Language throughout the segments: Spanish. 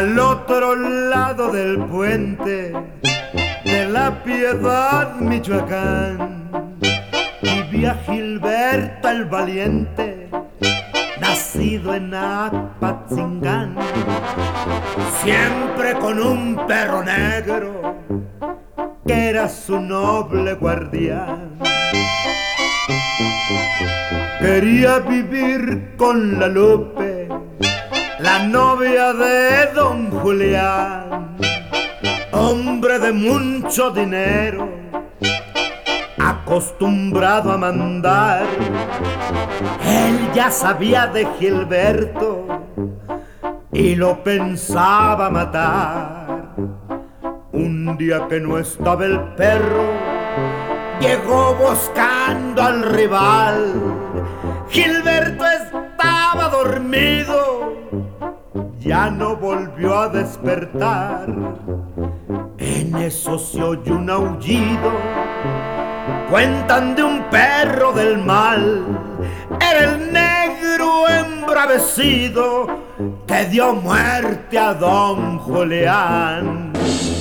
Al otro lado del puente de la Piedad, Michoacán, vivía Gilberto el valiente, nacido en Apatzingán, siempre con un perro negro que era su noble guardián. Quería vivir con la Lupe, la novia de don Julián, hombre de mucho dinero, acostumbrado a mandar. Él ya sabía de Gilberto y lo pensaba matar. Un día que no estaba el perro, llegó buscando al rival. Gilberto estaba dormido, ya no volvió a despertar. En eso se oyó un aullido, cuentan de un perro del mal. Era el negro embravecido que dio muerte a don Julián.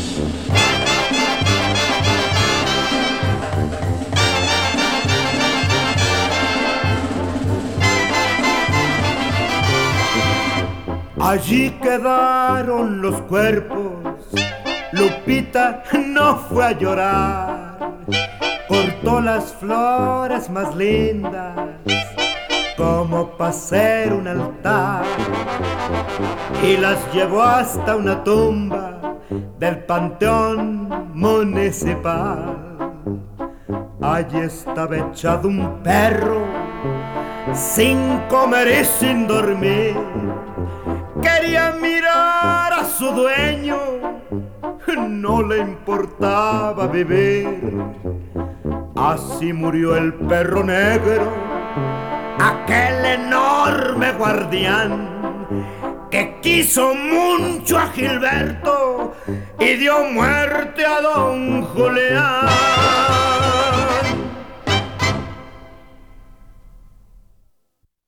Allí quedaron los cuerpos, Lupita no fue a llorar, cortó las flores más lindas como para hacer un altar y las llevó hasta una tumba del panteón municipal. Allí estaba echado un perro, sin comer y sin dormir. Quería mirar a su dueño, no le importaba vivir. Así murió el perro negro, aquel enorme guardián que quiso mucho a Gilberto y dio muerte a don Julián.